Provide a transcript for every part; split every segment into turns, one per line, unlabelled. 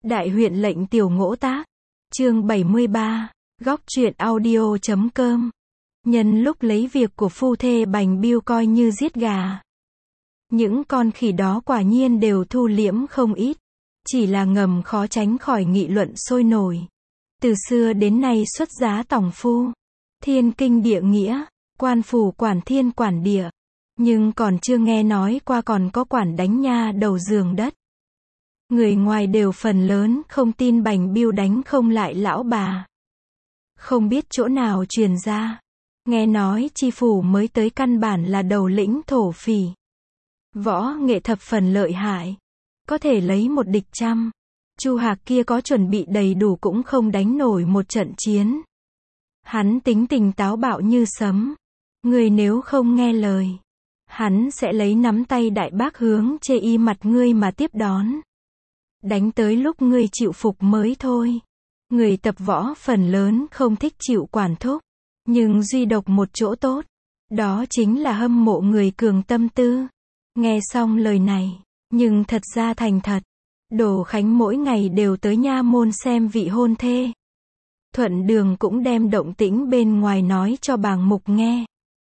Đại huyện lệnh tiểu ngỗ tác. Chương 73. Góc truyện audio.com. Nhân lúc lấy việc của phu thê Bành Biêu coi như giết gà. Những con khỉ đó quả nhiên đều thu liễm không ít. Chỉ là ngầm khó tránh khỏi nghị luận sôi nổi. Từ xưa đến nay xuất giá tòng phu, thiên kinh địa nghĩa, quan phủ quản thiên quản địa. Nhưng còn chưa nghe nói qua còn có quản đánh nha đầu giường đất. Người ngoài đều phần lớn không tin Bành Biêu đánh không lại lão bà. Không biết chỗ nào truyền ra. Nghe nói chi phủ mới tới căn bản là đầu lĩnh thổ phỉ. Võ nghệ thập phần lợi hại. Có thể lấy một địch trăm. Chu Hạc kia có chuẩn bị đầy đủ cũng không đánh nổi một trận chiến. Hắn tính tình táo bạo như sấm. Người nếu không nghe lời, hắn sẽ lấy nắm tay đại bác hướng chê y mặt ngươi mà tiếp đón. Đánh tới lúc ngươi chịu phục mới thôi. Người tập võ phần lớn không thích chịu quản thúc. Nhưng duy độc một chỗ tốt. Đó chính là hâm mộ người cường tâm tư. Nghe xong lời này, nhưng thật ra thành thật. Đồ Khánh mỗi ngày đều tới nha môn xem vị hôn thê. Thuận đường cũng đem động tĩnh bên ngoài nói cho bàng mục nghe.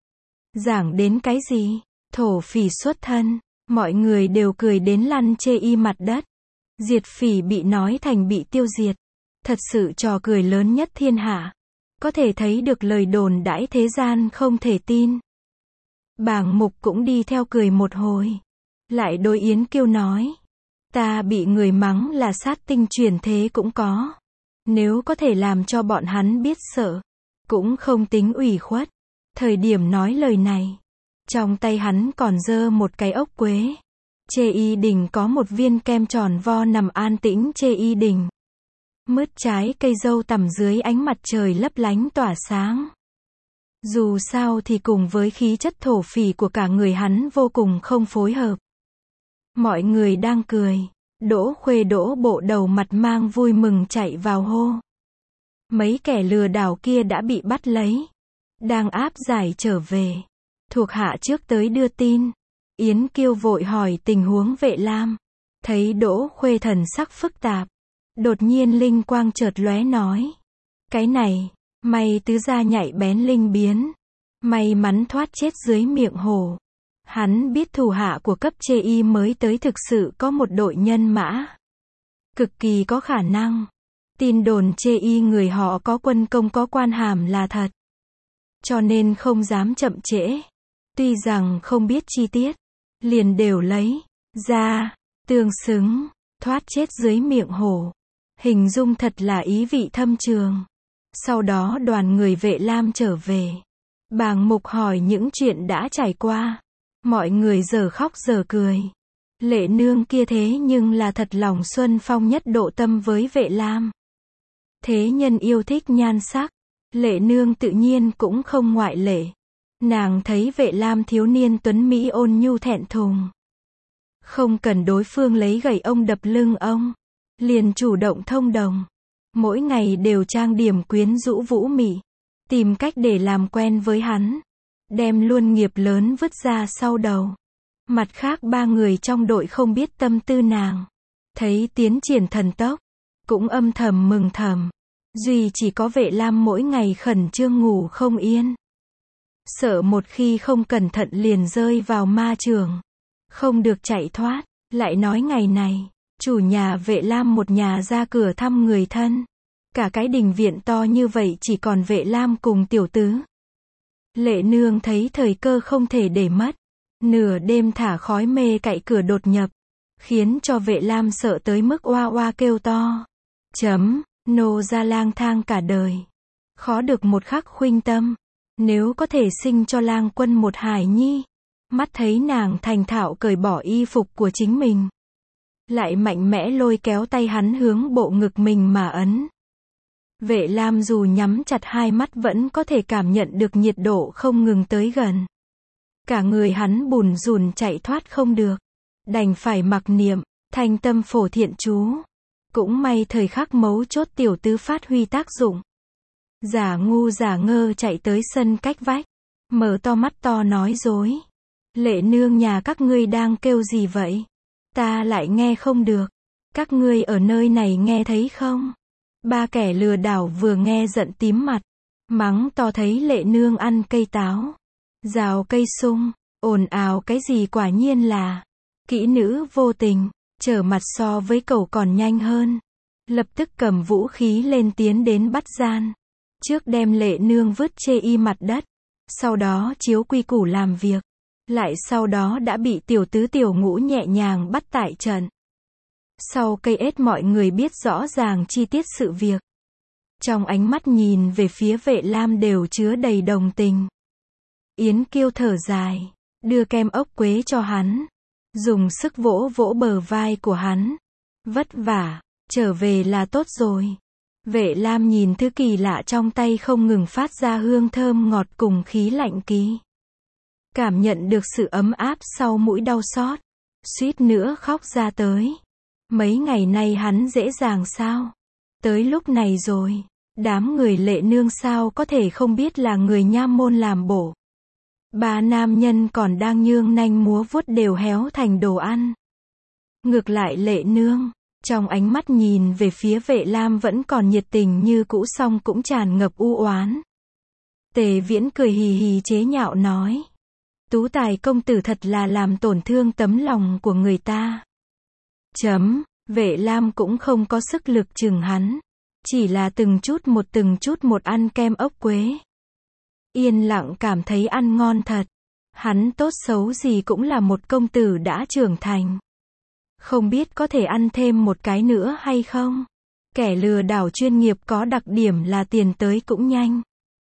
Giảng đến cái gì? Thổ phỉ xuất thân. Mọi người đều cười đến lăn chê y mặt đất. Diệt phỉ bị nói thành bị tiêu diệt. Thật sự trò cười lớn nhất thiên hạ. Có thể thấy được lời đồn đãi thế gian không thể tin. Bàng mục cũng đi theo cười một hồi. Lại đối Yến Kiêu nói. Ta bị người mắng là sát tinh truyền thế cũng có. Nếu có thể làm cho bọn hắn biết sợ, cũng không tính ủy khuất. Thời điểm nói lời này, trong tay hắn còn giơ một cái ốc quế. Chê y đỉnh có một viên kem tròn vo nằm an tĩnh chê y đỉnh. Mứt trái cây dâu tằm dưới ánh mặt trời lấp lánh tỏa sáng. Dù sao thì cùng với khí chất thổ phỉ của cả người hắn vô cùng không phối hợp. Mọi người đang cười. Đỗ Khuê đỗ bộ đầu mặt mang vui mừng chạy vào hô. Mấy kẻ lừa đảo kia đã bị bắt lấy. Đang áp giải trở về. Thuộc hạ trước tới đưa tin. Yến Kiêu vội hỏi tình huống Vệ Lam. Thấy Đỗ Khuê thần sắc phức tạp. Đột nhiên linh quang chợt lóe nói. Cái này, may tứ gia nhạy bén linh biến. May mắn thoát chết dưới miệng hổ. Hắn biết thủ hạ của cấp chê y mới tới thực sự có một đội nhân mã. Cực kỳ có khả năng. Tin đồn chê y người họ có quân công có quan hàm là thật. Cho nên không dám chậm trễ. Tuy rằng không biết chi tiết, liền đều lấy ra, tương xứng, thoát chết dưới miệng hổ. Hình dung thật là ý vị thâm trường. Sau đó đoàn người Vệ Lam trở về. Bàng mục hỏi những chuyện đã trải qua. Mọi người giờ khóc giờ cười. Lệ nương kia thế nhưng là thật lòng xuân phong nhất độ tâm với Vệ Lam. Thế nhân yêu thích nhan sắc. Lệ nương tự nhiên cũng không ngoại lệ. Nàng thấy Vệ Lam thiếu niên tuấn mỹ ôn nhu thẹn thùng. Không cần đối phương lấy gậy ông đập lưng ông. Liền chủ động thông đồng. Mỗi ngày đều trang điểm quyến rũ vũ mị. Tìm cách để làm quen với hắn. Đem luôn nghiệp lớn vứt ra sau đầu. Mặt khác ba người trong đội không biết tâm tư nàng. Thấy tiến triển thần tốc. Cũng âm thầm mừng thầm. Duy chỉ có Vệ Lam mỗi ngày khẩn trương ngủ không yên. Sợ một khi không cẩn thận liền rơi vào ma trường. Không được chạy thoát. Lại nói ngày này, chủ nhà Vệ Lam một nhà ra cửa thăm người thân. Cả cái đình viện to như vậy chỉ còn Vệ Lam cùng tiểu tứ. Lệ nương thấy thời cơ không thể để mất. Nửa đêm thả khói mê cậy cửa đột nhập. Khiến cho Vệ Lam sợ tới mức oa oa kêu to. Nô ra lang thang cả đời. Khó được một khắc khuynh tâm. Nếu có thể sinh cho lang quân một hài nhi. Mắt thấy nàng thành thạo cởi bỏ y phục của chính mình. Lại mạnh mẽ lôi kéo tay hắn hướng bộ ngực mình mà ấn. Vệ Lam dù nhắm chặt hai mắt vẫn có thể cảm nhận được nhiệt độ không ngừng tới gần. Cả người hắn bùn rùn chạy thoát không được. Đành phải mặc niệm, thanh tâm phổ thiện chú. Cũng may thời khắc mấu chốt tiểu tứ phát huy tác dụng. Giả ngu giả ngơ chạy tới sân cách vách. Mở to mắt to nói dối. Lệ nương nhà các ngươi đang kêu gì vậy? Ta lại nghe không được. Các ngươi ở nơi này nghe thấy không? Ba kẻ lừa đảo vừa nghe giận tím mặt, mắng to thấy Lệ Nương ăn cây táo, rào cây sung, ồn ào cái gì, quả nhiên là kỹ nữ vô tình, trở mặt so với cẩu còn nhanh hơn. Lập tức cầm vũ khí lên tiến đến bắt gian. Trước đem Lệ Nương vứt chê y mặt đất, sau đó chiếu quy củ làm việc. Lại sau đó đã bị tiểu tứ tiểu ngũ nhẹ nhàng bắt tại trận. Sau cây ết mọi người biết rõ ràng chi tiết sự việc. Trong ánh mắt nhìn về phía Vệ Lam đều chứa đầy đồng tình. Yến Kiêu thở dài, đưa kem ốc quế cho hắn, dùng sức vỗ vỗ bờ vai của hắn. Vất vả, trở về là tốt rồi. Vệ Lam nhìn thứ kỳ lạ trong tay không ngừng phát ra hương thơm ngọt cùng khí lạnh kỳ. Cảm nhận được sự ấm áp sau mũi đau xót, suýt nữa khóc ra tới. Mấy ngày nay hắn dễ dàng sao? Tới lúc này rồi, đám người Lệ Nương sao có thể không biết là người nha môn làm bổ. Ba nam nhân còn đang nhương nanh múa vuốt đều héo thành đồ ăn. Ngược lại Lệ Nương, trong ánh mắt nhìn về phía Vệ Lam vẫn còn nhiệt tình như cũ, song cũng tràn ngập u oán. Tề Viễn cười hì hì chế nhạo nói. Tú tài công tử thật là làm tổn thương tấm lòng của người ta. Vệ Lam cũng không có sức lực chừng hắn. Chỉ là từng chút một ăn kem ốc quế. Yên lặng cảm thấy ăn ngon thật. Hắn tốt xấu gì cũng là một công tử đã trưởng thành. Không biết có thể ăn thêm một cái nữa hay không? Kẻ lừa đảo chuyên nghiệp có đặc điểm là tiền tới cũng nhanh.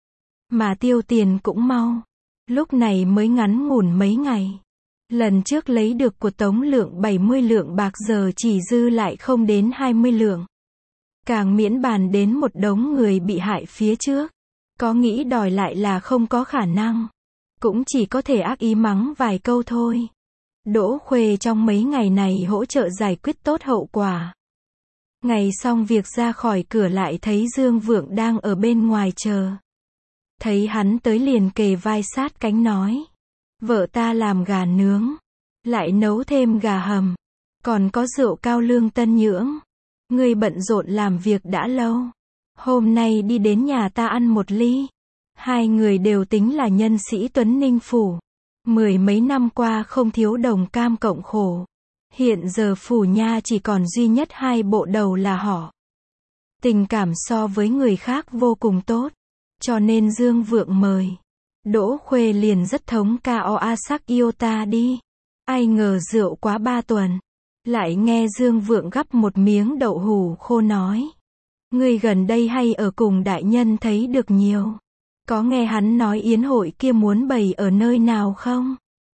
Mà tiêu tiền cũng mau. Lúc này mới ngắn ngủn mấy ngày. Lần trước lấy được của Tống Lượng 70 lượng bạc, giờ chỉ dư lại không đến 20 lượng. Càng miễn bàn đến một đống người bị hại phía trước. Có nghĩ đòi lại là không có khả năng. Cũng chỉ có thể ác ý mắng vài câu thôi. Đỗ Khuê trong mấy ngày này hỗ trợ giải quyết tốt hậu quả. Ngày xong việc ra khỏi cửa lại thấy Dương Vượng đang ở bên ngoài chờ. Thấy hắn tới liền kề vai sát cánh nói. Vợ ta làm gà nướng. Lại nấu thêm gà hầm. Còn có rượu cao lương tân nhưỡng. Ngươi bận rộn làm việc đã lâu. Hôm nay đi đến nhà ta ăn một ly. Hai người đều tính là nhân sĩ Tuấn Ninh Phủ. Mười mấy năm qua không thiếu đồng cam cộng khổ. Hiện giờ phủ nha chỉ còn duy nhất hai bộ đầu là họ. Tình cảm so với người khác vô cùng tốt. Cho nên Dương Vượng mời. Đỗ Khuê liền rất thống ca oa sắc yêu ta đi. Ai ngờ rượu quá 3 tuần. Lại nghe Dương Vượng gắp một miếng đậu hủ khô nói. Ngươi gần đây hay ở cùng đại nhân thấy được nhiều. Có nghe hắn nói yến hội kia muốn bày ở nơi nào không?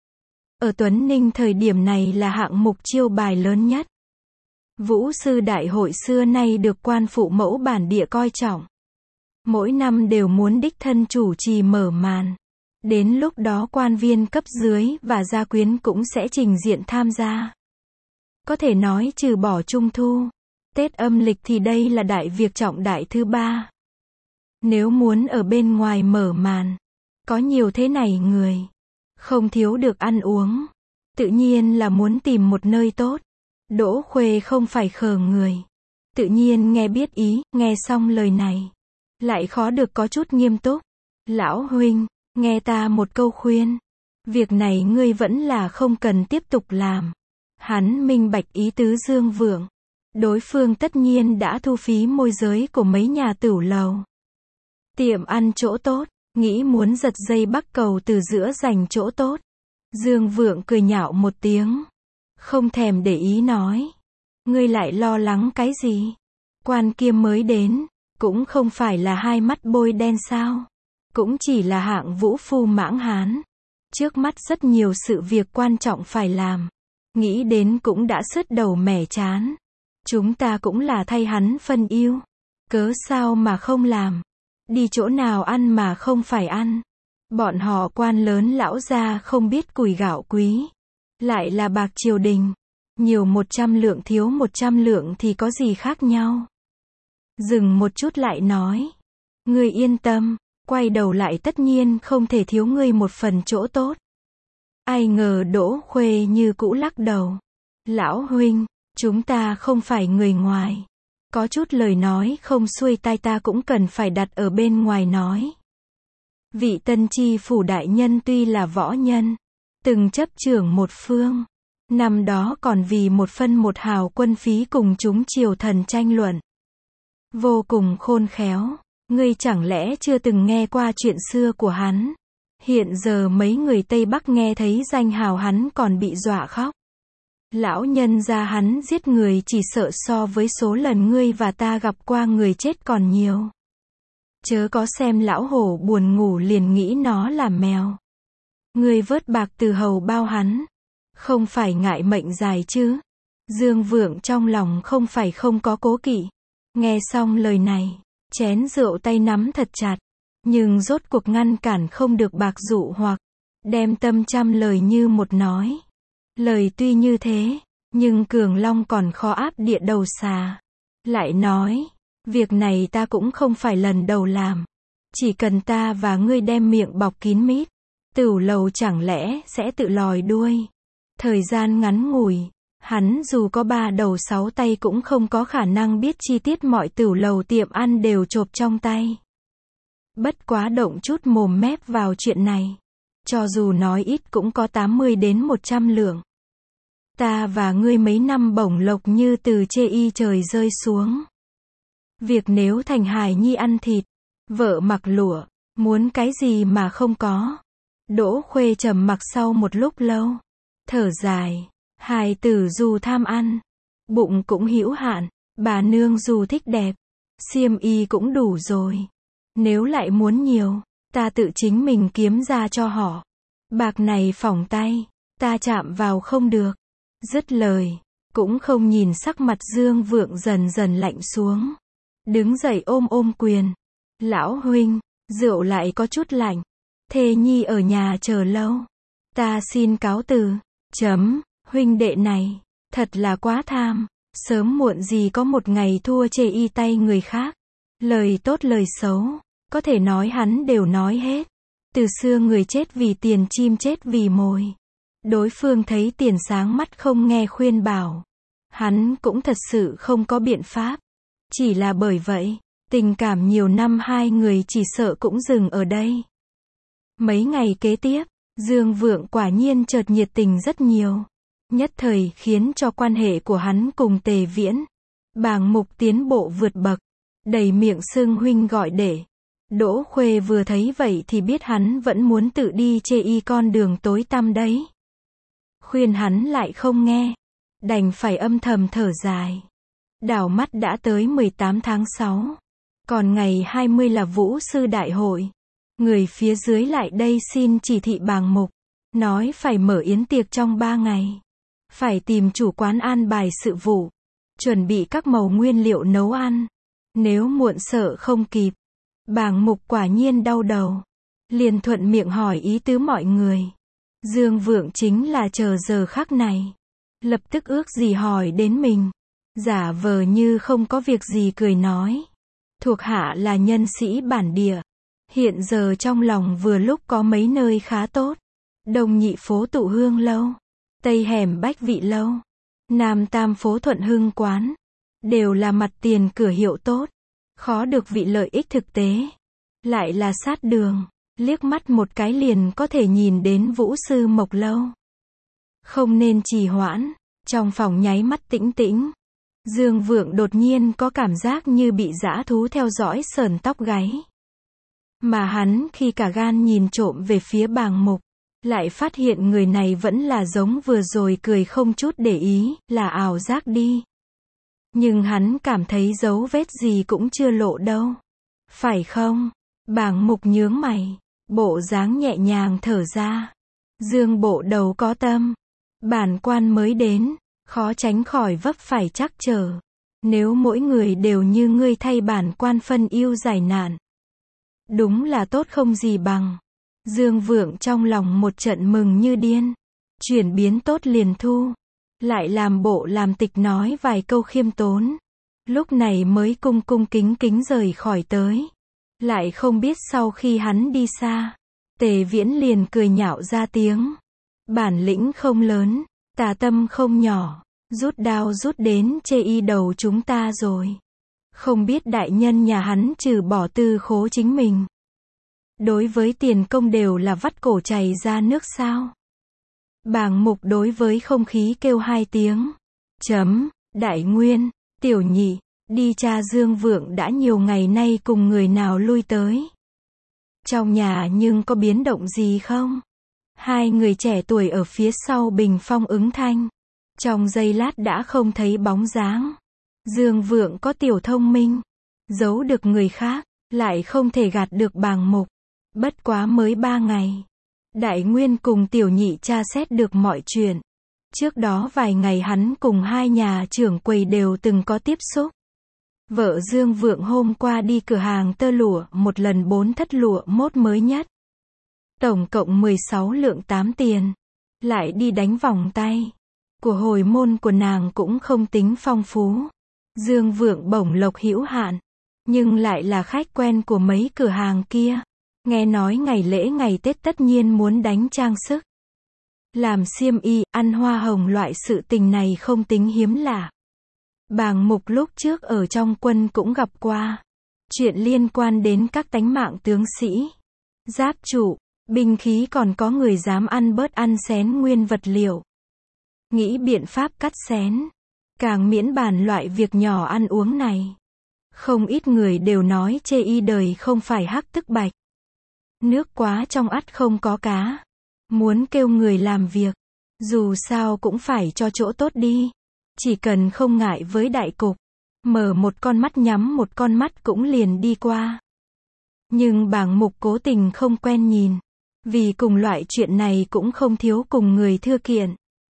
Ở Tuấn Ninh thời điểm này là hạng mục chiêu bài lớn nhất. Vũ sư đại hội xưa nay được quan phụ mẫu bản địa coi trọng. Mỗi năm đều muốn đích thân chủ trì mở màn. Đến lúc đó quan viên cấp dưới và gia quyến cũng sẽ trình diện tham gia. Có thể nói trừ bỏ Trung Thu, Tết âm lịch thì đây là đại việc trọng đại thứ 3. Nếu muốn ở bên ngoài mở màn, có nhiều thế này người, không thiếu được ăn uống, tự nhiên là muốn tìm một nơi tốt. Đỗ Khuê không phải khờ người, tự nhiên nghe biết ý, nghe xong lời này, lại khó được có chút nghiêm túc. Lão huynh, nghe ta một câu khuyên, việc này ngươi vẫn là không cần tiếp tục làm. Hắn minh bạch ý tứ Dương Vượng. Đối phương tất nhiên đã thu phí môi giới của mấy nhà tửu lầu. Tiệm ăn chỗ tốt, nghĩ muốn giật dây bắc cầu từ giữa giành chỗ tốt. Dương Vượng cười nhạo một tiếng. Không thèm để ý nói. Ngươi lại lo lắng cái gì? Quan kia mới đến, cũng không phải là hai mắt bôi đen sao? Cũng chỉ là hạng vũ phu mãng hán. Trước mắt rất nhiều sự việc quan trọng phải làm. Nghĩ đến cũng đã sứt đầu mẻ chán. Chúng ta cũng là thay hắn phân ưu. Cớ sao mà không làm? Đi chỗ nào ăn mà không phải ăn? Bọn họ quan lớn lão gia không biết củi gạo quý. Lại là bạc triều đình. Nhiều 100 lượng thiếu 100 lượng thì có gì khác nhau? Dừng một chút lại nói. Ngươi yên tâm, quay đầu lại tất nhiên không thể thiếu ngươi một phần chỗ tốt. Ai ngờ Đỗ Khuê như cũ lắc đầu. Lão huynh, Chúng ta không phải người ngoài. Có chút lời nói không xuôi tai ta cũng cần phải đặt ở bên ngoài nói. Vị Tân Tri Phủ đại nhân tuy là võ nhân, từng chấp trưởng một phương, năm đó còn vì một phân một hào quân phí cùng chúng triều thần tranh luận. Vô cùng khôn khéo, ngươi chẳng lẽ chưa từng nghe qua chuyện xưa của hắn? Hiện giờ mấy người Tây Bắc nghe thấy danh hào hắn còn bị dọa khóc. Lão nhân gia hắn giết người chỉ sợ so với số lần ngươi và ta gặp qua người chết còn nhiều. Chớ có xem lão hổ buồn ngủ liền nghĩ nó là mèo. Ngươi vớt bạc từ hầu bao hắn, không phải ngại mệnh dài chứ? Dương Vượng trong lòng không phải không có cố kỵ. Nghe xong lời này, chén rượu tay nắm thật chặt, nhưng rốt cuộc ngăn cản không được bạc dụ hoặc, đem tâm trăm lời như một nói. Lời tuy như thế, nhưng Cường Long còn khó áp địa đầu xà. Lại nói, việc này ta cũng không phải lần đầu làm. Chỉ cần ta và ngươi đem miệng bọc kín mít, Tửu Lầu chẳng lẽ sẽ tự lòi đuôi. Thời gian ngắn ngủi, hắn dù có 3 đầu 6 tay cũng không có khả năng biết chi tiết mọi Tửu Lầu tiệm ăn đều chộp trong tay. Bất quá động chút mồm mép vào chuyện này. Cho dù nói ít cũng có 80 đến 100 lượng. Ta và ngươi mấy năm bổng lộc như từ chê y trời rơi xuống. Việc nếu thành hài nhi ăn thịt, vợ mặc lụa, muốn cái gì mà không có. Đỗ Khuê trầm mặc sau một lúc lâu, thở dài, hài tử dù tham ăn, bụng cũng hữu hạn, bà nương dù thích đẹp, xiêm y cũng đủ rồi. Nếu lại muốn nhiều, ta tự chính mình kiếm ra cho họ. Bạc này phỏng tay, ta chạm vào không được. Dứt lời, cũng không nhìn sắc mặt Dương Vượng dần dần lạnh xuống. Đứng dậy ôm quyền. Lão huynh, rượu lại có chút lạnh. Thê nhi ở nhà chờ lâu. Ta xin cáo từ. Huynh đệ này, thật là quá tham. Sớm muộn gì có một ngày thua chê y tay người khác. Lời tốt lời xấu, có thể nói hắn đều nói hết. Từ xưa người chết vì tiền, chim chết vì mồi. Đối phương thấy tiền sáng mắt không nghe khuyên bảo. Hắn cũng thật sự không có biện pháp. Chỉ là bởi vậy, tình cảm nhiều năm hai người chỉ sợ cũng dừng ở đây. Mấy ngày kế tiếp, Dương Vượng quả nhiên chợt nhiệt tình rất nhiều. Nhất thời khiến cho quan hệ của hắn cùng Tề Viễn, Bàng Mục tiến bộ vượt bậc. Đầy miệng xưng huynh gọi đệ. Đỗ Khuê vừa thấy vậy thì biết hắn vẫn muốn tự đi chê y con đường tối tăm đấy. Khuyên hắn lại không nghe, đành phải âm thầm thở dài. Đảo mắt đã tới 18 tháng 6, còn ngày 20 là Vũ sư đại hội. Người phía dưới lại đây xin chỉ thị Bàng Mục, nói phải mở yến tiệc trong 3 ngày. Phải tìm chủ quán an bài sự vụ, chuẩn bị các mẩu nguyên liệu nấu ăn. Nếu muộn sợ không kịp. Bàng Mục quả nhiên đau đầu, liền thuận miệng hỏi ý tứ mọi người. Dương Vượng chính là chờ giờ khắc này, lập tức ước gì hỏi đến mình, giả vờ như không có việc gì cười nói. Thuộc hạ là nhân sĩ bản địa, hiện giờ trong lòng vừa lúc có mấy nơi khá tốt. Đông Nhị phố Tụ Hương lâu, Tây hẻm Bách Vị lâu, Nam Tam phố Thuận Hưng quán, đều là mặt tiền cửa hiệu tốt. Khó được vị lợi ích thực tế, lại là sát đường, liếc mắt một cái liền có thể nhìn đến Vũ sư Mộc lâu. Không nên trì hoãn, trong phòng nháy mắt tĩnh tĩnh. Dương Vượng đột nhiên có cảm giác như bị dã thú theo dõi sởn tóc gáy. Mà hắn khi cả gan nhìn trộm về phía Bàng Mục, lại phát hiện người này vẫn là giống vừa rồi cười không chút để ý, là ảo giác đi. Nhưng hắn cảm thấy dấu vết gì cũng chưa lộ đâu. Phải không? Bàng Mục nhướng mày, bộ dáng nhẹ nhàng thở ra. Dương bộ đầu có tâm. Bản quan mới đến, khó tránh khỏi vấp phải trắc trở. Nếu mỗi người đều như ngươi thay bản quan phân ưu giải nạn, đúng là tốt không gì bằng. Dương Vượng trong lòng một trận mừng như điên. Chuyển biến tốt liền thu. Lại làm bộ làm tịch nói vài câu khiêm tốn. Lúc này mới cung cung kính kính rời khỏi tới. Lại không biết sau khi hắn đi xa, Tề Viễn liền cười nhạo ra tiếng. Bản lĩnh không lớn, tà tâm không nhỏ. Rút đao rút đến chê y đầu chúng ta rồi. Không biết đại nhân nhà hắn trừ bỏ tư khố chính mình. Đối với tiền công đều là vắt cổ chảy ra nước sao? Bàng Mục đối với không khí kêu hai tiếng. Đại Nguyên, Tiểu Nhị, đi tra Dương Vượng đã nhiều ngày nay cùng người nào lui tới. Trong nhà nhưng có biến động gì không? Hai người trẻ tuổi ở phía sau bình phong ứng thanh. Trong giây lát đã không thấy bóng dáng. Dương Vượng có tiểu thông minh, giấu được người khác, lại không thể gạt được Bàng Mục. Bất quá mới 3 ngày. Đại Nguyên cùng Tiểu Nhị tra xét được mọi chuyện. Trước đó vài ngày hắn cùng hai nhà trưởng quầy đều từng có tiếp xúc. Vợ Dương Vượng hôm qua đi cửa hàng tơ lụa một lần 4 thất lụa mốt mới nhất. Tổng cộng 16 lượng 8 tiền. Lại đi đánh vòng tay. Của hồi môn của nàng cũng không tính phong phú. Dương Vượng bổng lộc hữu hạn. Nhưng lại là khách quen của mấy cửa hàng kia. Nghe nói ngày lễ ngày Tết tất nhiên muốn đánh trang sức. Làm xiêm y, ăn hoa hồng loại sự tình này không tính hiếm lạ. Bàng Mục lúc trước ở trong quân cũng gặp qua. Chuyện liên quan đến các tánh mạng tướng sĩ, giáp trụ, binh khí còn có người dám ăn bớt ăn xén nguyên vật liệu. Nghĩ biện pháp cắt xén. Càng miễn bàn loại việc nhỏ ăn uống này. Không ít người đều nói chê y đời không phải hắc tức bạch. Nước quá trong ắt không có cá. Muốn kêu người làm việc, dù sao cũng phải cho chỗ tốt đi. Chỉ cần không ngại với đại cục, mở một con mắt nhắm một con mắt cũng liền đi qua. Nhưng Bàng Mục cố tình không quen nhìn, vì cùng loại chuyện này cũng không thiếu cùng người thưa kiện.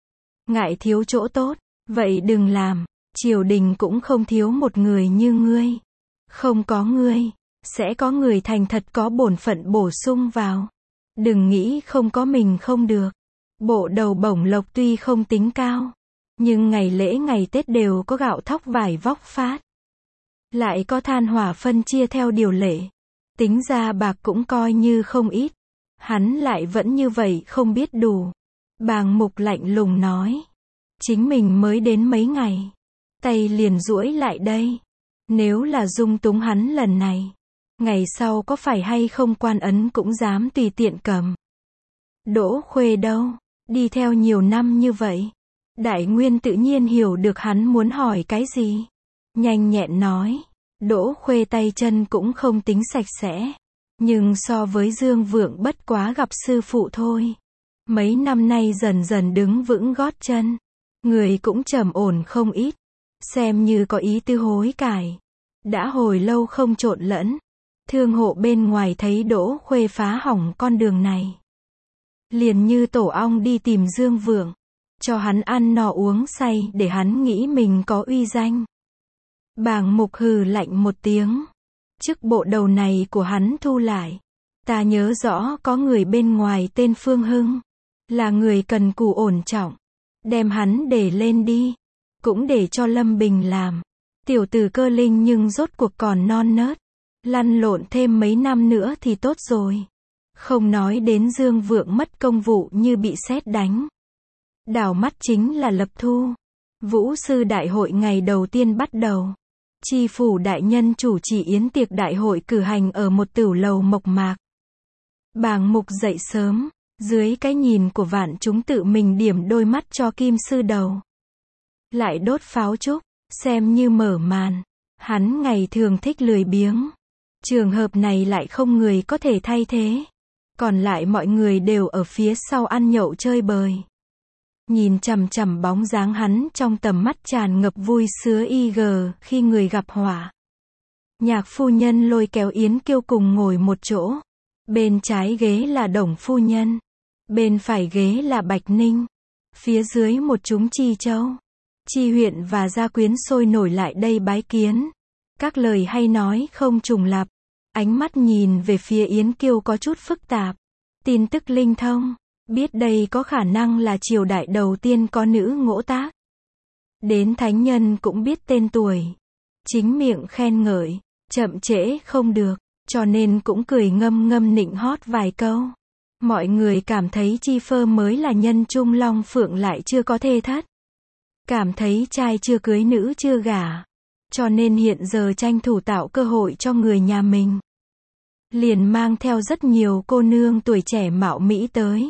Ngại thiếu chỗ tốt, vậy đừng làm, triều đình cũng không thiếu một người như ngươi. Không có ngươi, sẽ có người thành thật có bổn phận bổ sung vào. Đừng nghĩ không có mình không được. Bộ đầu bổng lộc tuy không tính cao, nhưng ngày lễ ngày Tết đều có gạo thóc vải vóc phát. Lại có than hỏa phân chia theo điều lệ. Tính ra bạc cũng coi như không ít. Hắn lại vẫn như vậy không biết đủ. Bàng Mục lạnh lùng nói. Chính mình mới đến mấy ngày. Tay liền duỗi lại đây. Nếu là dung túng hắn lần này, ngày sau có phải hay không quan ấn cũng dám tùy tiện cầm. Đỗ Khuê đâu? Đi theo nhiều năm như vậy. Đại Nguyên tự nhiên hiểu được hắn muốn hỏi cái gì. Nhanh nhẹn nói. Đỗ Khuê tay chân cũng không tính sạch sẽ. Nhưng so với Dương Vượng bất quá gặp sư phụ thôi. Mấy năm nay dần dần đứng vững gót chân. Người cũng trầm ổn không ít. Xem như có ý tư hối cải. Đã hồi lâu không trộn lẫn. Thương hộ bên ngoài thấy Đỗ Khuê phá hỏng con đường này. Liền như tổ ong đi tìm Dương Vượng. Cho hắn ăn no uống say để hắn nghĩ mình có uy danh. Bàng Mục hừ lạnh một tiếng. Chức bộ đầu này của hắn thu lại. Ta nhớ rõ có người bên ngoài tên Phương Hưng. Là người cần cù ổn trọng. Đem hắn để lên đi. Cũng để cho Lâm Bình làm. Tiểu tử Cơ Linh nhưng rốt cuộc còn non nớt. Lăn lộn thêm mấy năm nữa thì tốt rồi. Không nói đến Dương Vượng mất công vụ như bị sét đánh. Đảo mắt chính là Lập Thu. Vũ sư đại hội ngày đầu tiên bắt đầu. Tri phủ đại nhân chủ trì yến tiệc đại hội cử hành ở một tửu lầu mộc mạc. Bàng Mục dậy sớm, dưới cái nhìn của vạn chúng tự mình điểm đôi mắt cho kim sư đầu. Lại đốt pháo trúc, xem như mở màn. Hắn ngày thường thích lười biếng. Trường hợp này lại không người có thể thay thế. Còn lại mọi người đều ở phía sau ăn nhậu chơi bời. Nhìn chằm chằm bóng dáng hắn trong tầm mắt tràn ngập vui sướng khi người gặp họa. Nhạc phu nhân lôi kéo Yến Kiêu cùng ngồi một chỗ. Bên trái ghế là Đồng phu nhân. Bên phải ghế là Bạch Ninh. Phía dưới một chúng Chi Châu, Chi huyện và gia quyến sôi nổi lại đây bái kiến. Các lời hay nói không trùng lặp. Ánh mắt nhìn về phía Yến Kiêu có chút phức tạp. Tin tức linh thông. Biết đây có khả năng là triều đại đầu tiên có nữ ngỗ tác. Đến thánh nhân cũng biết tên tuổi. Chính miệng khen ngợi. Chậm trễ không được. Cho nên cũng cười ngâm ngâm nịnh hót vài câu. Mọi người cảm thấy Chi Phơ mới là nhân trung long phượng lại chưa có thê thất. cảm thấy trai chưa cưới nữ chưa gả, cho nên hiện giờ tranh thủ tạo cơ hội cho người nhà mình. Liền mang theo rất nhiều cô nương tuổi trẻ mạo mỹ tới.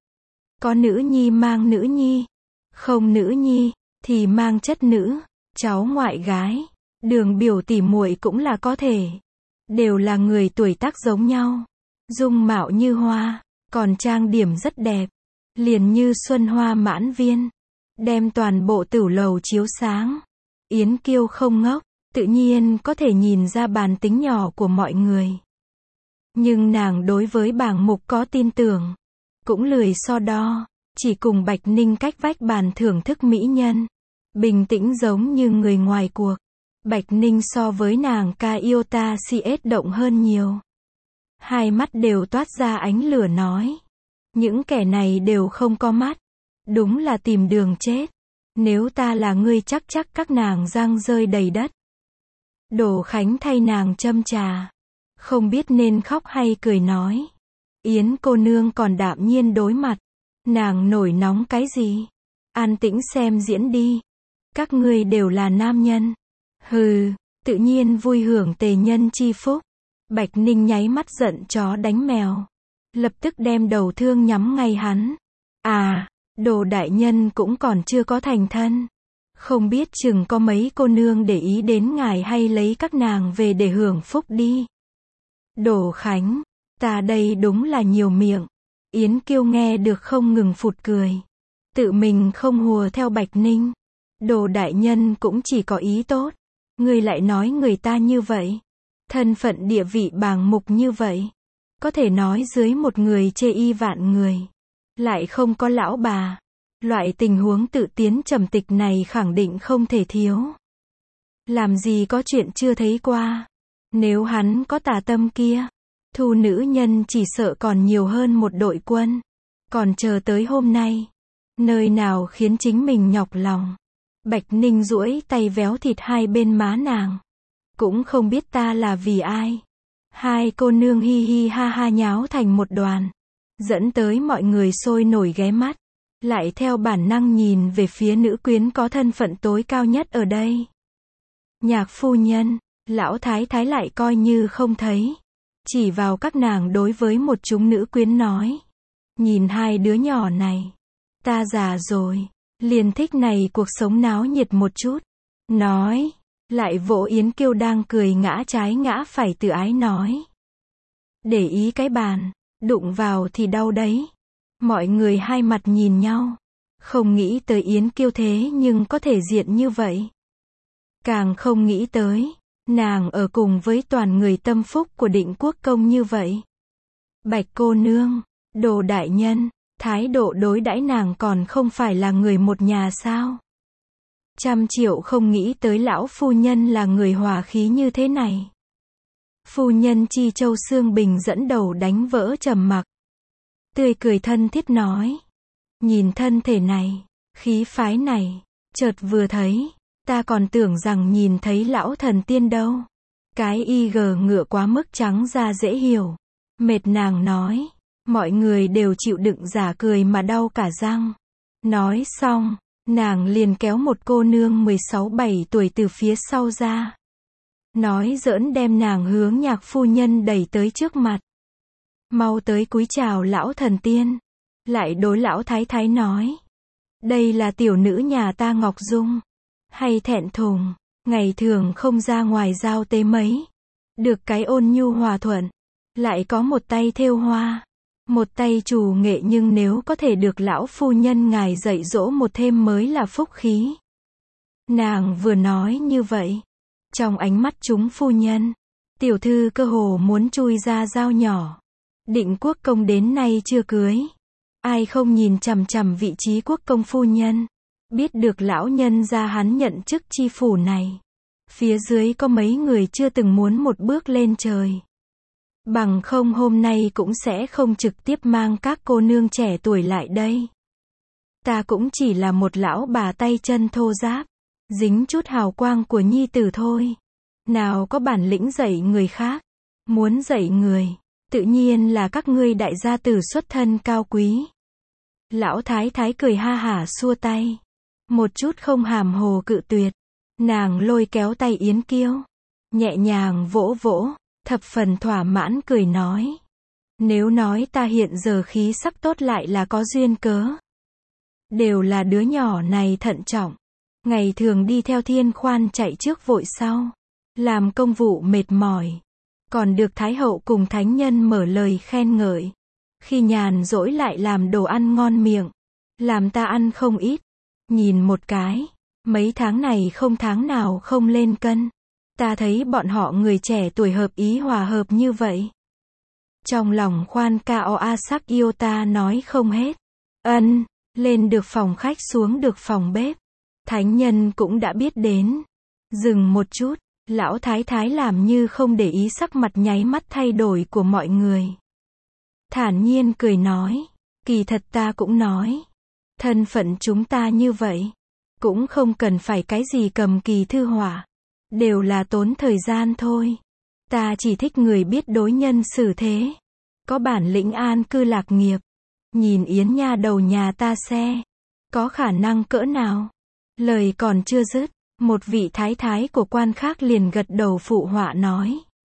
Có nữ nhi mang nữ nhi, không nữ nhi, thì mang chất nữ, cháu ngoại gái, đường biểu tỉ muội cũng là có thể. Đều là người tuổi tác giống nhau, dung mạo như hoa, còn trang điểm rất đẹp, liền như xuân hoa mãn viên, đem toàn bộ tửu lầu chiếu sáng. Yến Kiêu không ngốc, tự nhiên có thể nhìn ra bản tính nhỏ của mọi người. Nhưng nàng đối với bảng mục có tin tưởng, cũng lười so đo, chỉ cùng Bạch Ninh cách vách bàn thưởng thức mỹ nhân, bình tĩnh giống như người ngoài cuộc. Bạch Ninh so với nàng ca iota CS động hơn nhiều. Hai mắt đều toát ra ánh lửa nói. Những kẻ này đều không có mắt. Đúng là tìm đường chết. Nếu ta là ngươi chắc các nàng răng rơi đầy đất. Đỗ Khánh thay nàng châm trà. Không biết nên khóc hay cười nói. Yến cô nương còn đạm nhiên đối mặt. Nàng nổi nóng cái gì? An tĩnh xem diễn đi. Các ngươi đều là nam nhân. Hừ, tự nhiên vui hưởng tề nhân chi phúc. Bạch Ninh nháy mắt giận chó đánh mèo. Lập tức đem đầu thương nhắm ngay hắn. À, Đồ đại nhân cũng còn chưa có thành thân. Không biết chừng có mấy cô nương để ý đến ngài hay lấy các nàng về để hưởng phúc đi. Đỗ Khánh, ta đây đúng là nhiều miệng. Yến Kiêu nghe được không ngừng phụt cười. Tự mình không hùa theo Bạch Ninh. Đồ đại nhân cũng chỉ có ý tốt. Ngươi lại nói người ta như vậy. Thân phận địa vị bàng mục như vậy. Có thể nói dưới một người chê y vạn người. Lại không có lão bà. Loại tình huống tự tiến trầm tịch này khẳng định không thể thiếu. Làm gì có chuyện chưa thấy qua. Nếu hắn có tà tâm kia, thu nữ nhân chỉ sợ còn nhiều hơn một đội quân. Còn chờ tới hôm nay, nơi nào khiến chính mình nhọc lòng. Bạch Ninh duỗi tay véo thịt hai bên má nàng. Cũng không biết ta là vì ai. Hai cô nương hi hi ha ha nháo thành một đoàn. Dẫn tới mọi người sôi nổi ghé mắt. Lại theo bản năng nhìn về phía nữ quyến có thân phận tối cao nhất ở đây. Nhạc phu nhân, lão thái thái lại coi như không thấy. Chỉ vào các nàng đối với một chúng nữ quyến nói. Nhìn hai đứa nhỏ này. Ta già rồi. Liền thích này cuộc sống náo nhiệt một chút. Nói. Lại vỗ Yến Kiêu đang cười ngã trái ngã phải tự ái nói. Để ý cái bàn. Đụng vào thì đau đấy. Mọi người hai mặt nhìn nhau. Không nghĩ tới Yến Kiêu thế nhưng có thể diện như vậy. Càng không nghĩ tới. Nàng ở cùng với toàn người tâm phúc của Định Quốc công như vậy. Bạch cô nương, Đồ đại nhân, thái độ đối đãi nàng còn không phải là người một nhà sao? 100.000.000 không nghĩ tới lão phu nhân là người hòa khí như thế này. Phu nhân Chi Châu Sương Bình dẫn đầu đánh vỡ trầm mặc. Tươi cười thân thiết nói. Nhìn thân thể này, khí phái này, chợt vừa thấy, ta còn tưởng rằng nhìn thấy lão thần tiên đâu. Cái IG ngựa quá mức trắng ra dễ hiểu. Mệt nàng nói. Mọi người đều chịu đựng giả cười mà đau cả răng. Nói xong, nàng liền kéo một cô nương 16-17 tuổi từ phía sau ra. Nói giỡn đem nàng hướng nhạc phu nhân đẩy tới trước mặt. Mau tới cúi chào lão thần tiên. Lại đối lão thái thái nói. Đây là tiểu nữ nhà ta Ngọc Dung. Hay thẹn thùng, ngày thường không ra ngoài giao tế mấy. Được cái ôn nhu hòa thuận. Lại có một tay thêu hoa. Một tay trù nghệ nhưng nếu có thể được lão phu nhân ngài dạy dỗ một thêm mới là phúc khí. Nàng vừa nói như vậy. Trong ánh mắt chúng phu nhân. Tiểu thư cơ hồ muốn chui ra dao nhỏ. Định Quốc công đến nay chưa cưới. Ai không nhìn chằm chằm vị trí quốc công phu nhân. Biết được lão nhân gia hắn nhận chức chi phủ này. Phía dưới có mấy người chưa từng muốn một bước lên trời. Bằng không hôm nay cũng sẽ không trực tiếp mang các cô nương trẻ tuổi lại đây. Ta cũng chỉ là một lão bà tay chân thô ráp. Dính chút hào quang của nhi tử thôi. Nào có bản lĩnh dạy người khác. Muốn dạy người, tự nhiên là các ngươi đại gia tử xuất thân cao quý. Lão thái thái cười ha hả xua tay. một chút không hàm hồ cự tuyệt. Nàng lôi kéo tay Yến Kiêu, nhẹ nhàng vỗ vỗ, thập phần thỏa mãn cười nói. Nếu nói ta hiện giờ khí sắc tốt lại là có duyên cớ. Đều là đứa nhỏ này thận trọng. Ngày thường đi theo Thiên Khoan chạy trước vội sau. Làm công vụ mệt mỏi. Còn được Thái Hậu cùng Thánh Nhân mở lời khen ngợi. Khi nhàn rỗi lại làm đồ ăn ngon miệng. Làm ta ăn không ít. Nhìn một cái. Mấy tháng này không tháng nào không lên cân. Ta thấy bọn họ người trẻ tuổi hợp ý hòa hợp như vậy. Trong lòng Khoan Cao A sắc yêu ta nói không hết. Ân, lên được phòng khách xuống được phòng bếp. Thánh Nhân cũng đã biết đến. Dừng một chút, lão thái thái làm như không để ý sắc mặt nháy mắt thay đổi của mọi người. Thản nhiên cười nói, kỳ thật ta cũng nói. Thân phận chúng ta như vậy. Cũng không cần phải cái gì cầm kỳ thư họa. Đều là tốn thời gian thôi. Ta chỉ thích người biết đối nhân xử thế. Có bản lĩnh an cư lạc nghiệp. Nhìn Yến nha đầu nhà ta xe. Có khả năng cỡ nào? Lời còn chưa dứt. Một vị thái thái của quan khác liền gật đầu phụ họa nói.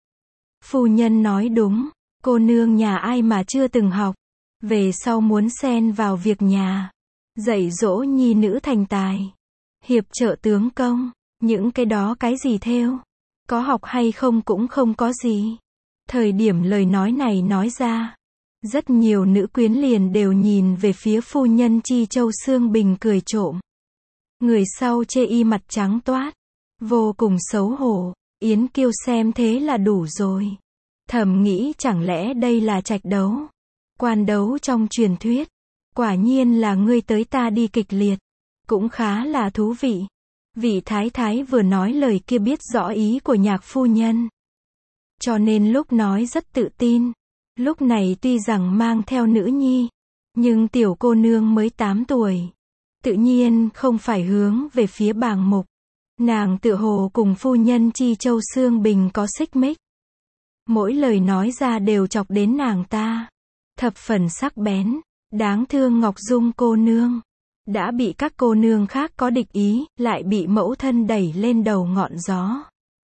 Phu nhân nói đúng. Cô nương nhà ai mà chưa từng học. Về sau muốn xen vào việc nhà. Dạy dỗ nhi nữ thành tài. Hiệp trợ tướng công. Những cái đó cái gì theo. Có học hay không cũng không có gì. Thời điểm lời nói này nói ra. Rất nhiều nữ quyến liền đều nhìn về phía phu nhân Chi Châu Sương Bình cười trộm. Người sau chê y mặt trắng toát. Vô cùng xấu hổ. Yến Kiêu xem thế là đủ rồi. Thầm nghĩ chẳng lẽ đây là trạch đấu. Quan đấu trong truyền thuyết. Quả nhiên là ngươi tới ta đi kịch liệt. Cũng khá là thú vị. Vị thái thái vừa nói lời kia biết rõ ý của nhạc phu nhân. Cho nên lúc nói rất tự tin. Lúc này tuy rằng mang theo nữ nhi. Nhưng tiểu cô nương mới 8 tuổi. Tự nhiên không phải hướng về phía bàng mục. Nàng tự hồ cùng phu nhân Chi Châu Sương Bình có xích mích. Mỗi lời nói ra đều chọc đến nàng ta. Thập phần sắc bén. Đáng thương Ngọc Dung cô nương. Đã bị các cô nương khác có địch ý, lại bị mẫu thân đẩy lên đầu ngọn gió.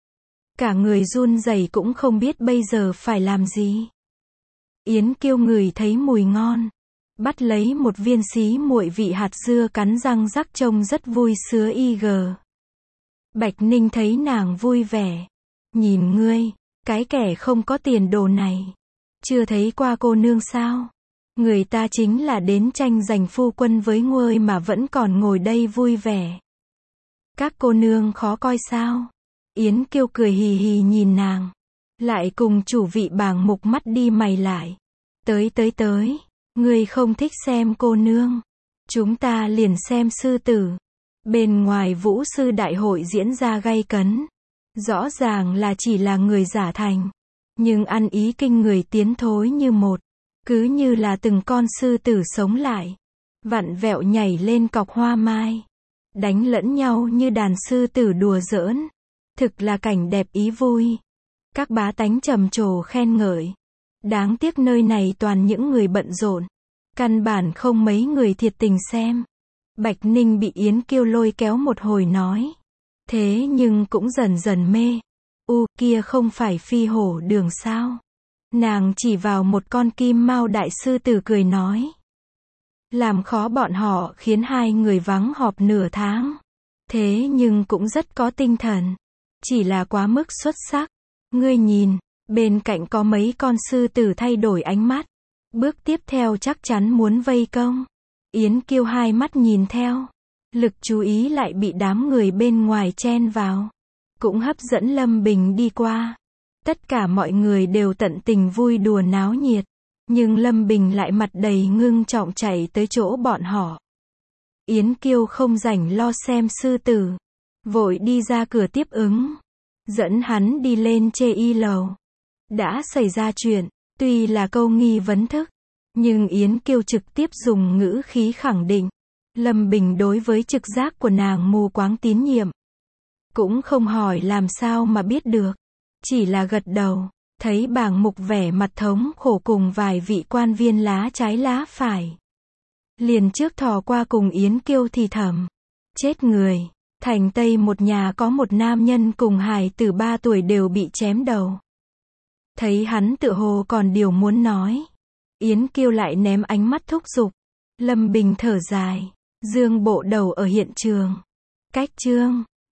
Cả người run rẩy cũng không biết bây giờ phải làm gì. Yến Kiêu ngửi thấy mùi ngon. Bắt lấy một viên xí muội vị hạt dưa cắn răng rắc trông rất vui sứa y gờ. Bạch Ninh thấy nàng vui vẻ. Nhìn ngươi, cái kẻ không có tiền đồ này. Chưa thấy qua cô nương sao? Người ta chính là đến tranh giành phu quân với ngươi mà vẫn còn ngồi đây vui vẻ. Các cô nương khó coi sao? Yến Kiêu cười hì hì nhìn nàng. Lại cùng chủ vị bàng mục mắt đi mày lại. Tới. Ngươi không thích xem cô nương. Chúng ta liền xem sư tử. Bên ngoài vũ sư đại hội diễn ra gay cấn. Rõ ràng là chỉ là người giả thành. Nhưng ăn ý kinh người tiến thối như một. Cứ như là từng con sư tử sống lại. Vặn vẹo nhảy lên cọc hoa mai. Đánh lẫn nhau như đàn sư tử đùa giỡn. Thực là cảnh đẹp ý vui. Các bá tánh trầm trồ khen ngợi. Đáng tiếc nơi này toàn những người bận rộn. Căn bản không mấy người thiệt tình xem. Bạch Ninh bị Yến Kiêu lôi kéo một hồi nói. Thế nhưng cũng dần dần mê. Kia không phải phi hổ đường sao? Nàng chỉ vào một con kim mao đại sư tử cười nói. Làm khó bọn họ khiến hai người vắng họp nửa tháng. Thế nhưng cũng rất có tinh thần. Chỉ là quá mức xuất sắc. Ngươi nhìn, bên cạnh có mấy con sư tử thay đổi ánh mắt. Bước tiếp theo chắc chắn muốn vây công. Yến Kiêu hai mắt nhìn theo. Lực chú ý lại bị đám người bên ngoài chen vào. Cũng hấp dẫn Lâm Bình đi qua. Tất cả mọi người đều tận tình vui đùa náo nhiệt. Nhưng Lâm Bình lại mặt đầy ngưng trọng chạy tới chỗ bọn họ. Yến Kiêu không rảnh lo xem sư tử. Vội đi ra cửa tiếp ứng. Dẫn hắn đi lên chê y lầu. Đã xảy ra chuyện. Tuy là câu nghi vấn thức. Nhưng Yến Kiêu trực tiếp dùng ngữ khí khẳng định. Lâm Bình đối với trực giác của nàng mù quáng tín nhiệm. Cũng không hỏi làm sao mà biết được. Chỉ là gật đầu. Thấy bàng mục vẻ mặt thống khổ cùng vài vị quan viên lá trái lá phải. Liền trước thò qua cùng Yến Kiêu thì thầm. Chết người. Thành Tây một nhà có một nam nhân cùng hài tử 3 tuổi đều bị chém đầu. Thấy hắn tựa hồ còn điều muốn nói. Yến Kiêu lại ném ánh mắt thúc giục. Lâm Bình thở dài. Dương bộ đầu ở hiện trường. Cách chương